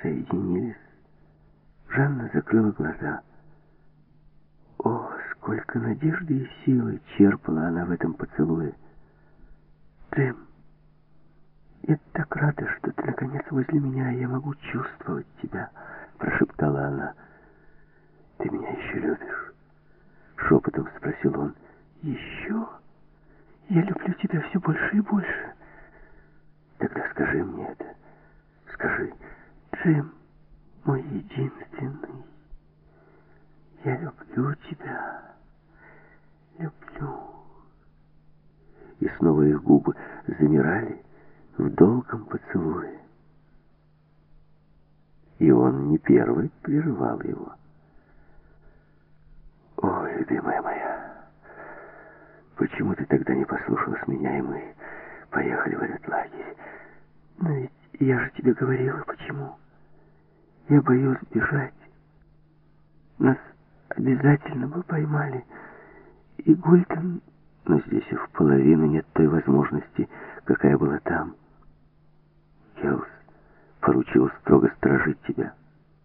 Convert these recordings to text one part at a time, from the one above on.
соединились. Жанна закрыла глаза. О, сколько надежды и силы черпала она в этом поцелуе. «Джим, я так рада, что ты наконец возле меня, и я могу чувствовать тебя», — прошептала она. «Ты меня еще любишь?» — шепотом спросил он. «Еще? Я люблю тебя все больше и больше». «Тогда скажи мне это. Скажи, Джим, мой единственный, я люблю тебя, люблю». И снова их губы замирали в долгом поцелуе. И он не первый прервал его. «О, любимая моя, почему ты тогда не послушалась меня, и мы поехали в этот лагерь? Но ведь я же тебе говорила, почему. Я боюсь бежать. Нас обязательно бы поймали. И Гультон... Но здесь и в половину нет той возможности, какая была там. Келс поручил строго сторожить тебя.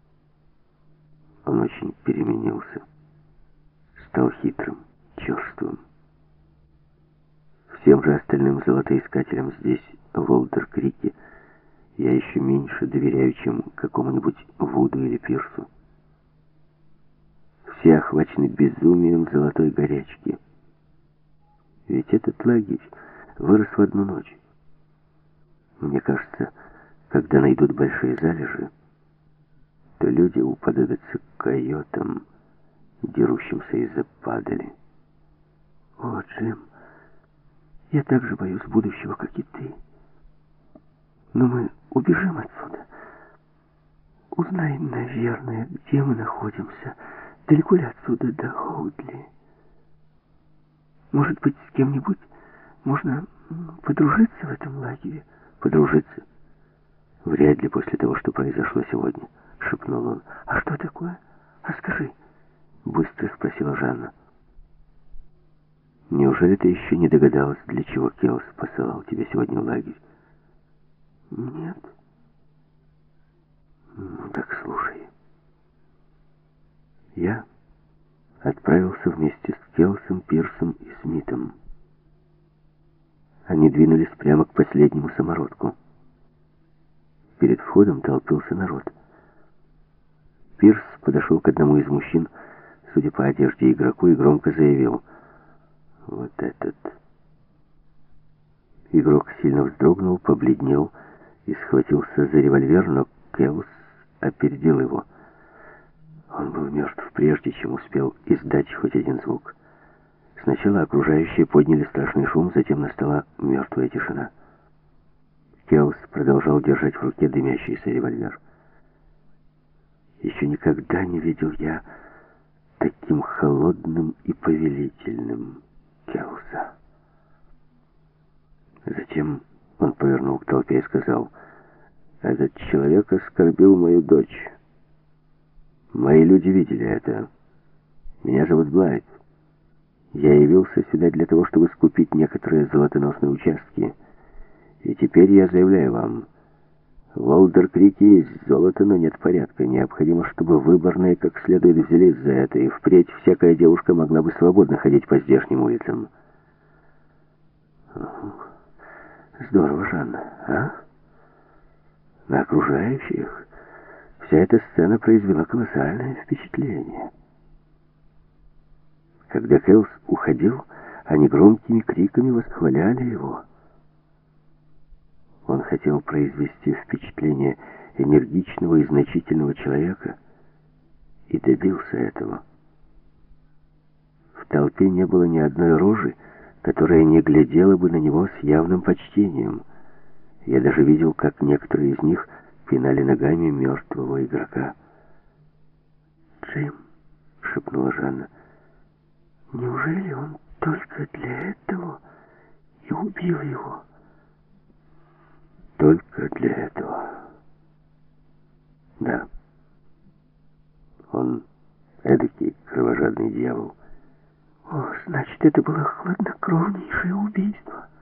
Он очень переменился. Стал хитрым, черствым. Всем же остальным золотоискателям здесь, в Олдер-Крике, я еще меньше доверяю, чем какому-нибудь Вуду или Пирсу. Все охвачены безумием золотой горячки. Ведь этот лагерь вырос в одну ночь. Мне кажется, когда найдут большие залежи, то люди уподобятся койотам, дерущимся из-за падали. О, Джим, я так же боюсь будущего, как и ты. Но мы убежим отсюда. Узнай, наверное, где мы находимся. Далеко ли отсюда до Хоудли? Может быть, с кем-нибудь можно подружиться в этом лагере? Подружиться? Вряд ли после того, что произошло сегодня, шепнул он. А что такое? А скажи, быстро спросила Жанна. Неужели ты еще не догадалась, для чего Келс посылал тебя сегодня в лагерь? Нет. Ну, так слушай. Я отправился вместе с Келсом, Пирсом и Смитом. Они двинулись прямо к последнему самородку. Перед входом толпился народ. Пирс подошел к одному из мужчин, судя по одежде, игроку, и громко заявил: «Вот этот». Игрок сильно вздрогнул, побледнел и схватился за револьвер, но Келс опередил его. Он был мертв, прежде чем успел издать хоть один звук. Сначала окружающие подняли страшный шум, затем настала мертвая тишина. Келс продолжал держать в руке дымящийся револьвер. Еще никогда не видел я таким холодным и повелительным Келса. Затем он повернул к толпе и сказал: «Этот человек оскорбил мою дочь. Мои люди видели это. Меня зовут Блайт. Я явился сюда для того, чтобы скупить некоторые золотоносные участки. И теперь я заявляю вам, в Олдер-Крике есть золото, но нет порядка. Необходимо, чтобы выборные как следует взялись за это, и впредь всякая девушка могла бы свободно ходить по здешним улицам». Здорово, Жанна, а? На окружающих вся эта сцена произвела колоссальное впечатление. Когда Келс уходил, они громкими криками восхваляли его. Он хотел произвести впечатление энергичного и значительного человека и добился этого. В толпе не было ни одной рожи, которая не глядела бы на него с явным почтением. Я даже видел, как некоторые из них пинали ногами мертвого игрока. «Джим», — шепнула Жанна, — «неужели он только для этого и убил его?» «Только для этого. Да. Он эдакий кровожадный дьявол». «О, значит, это было хладнокровнейшее убийство».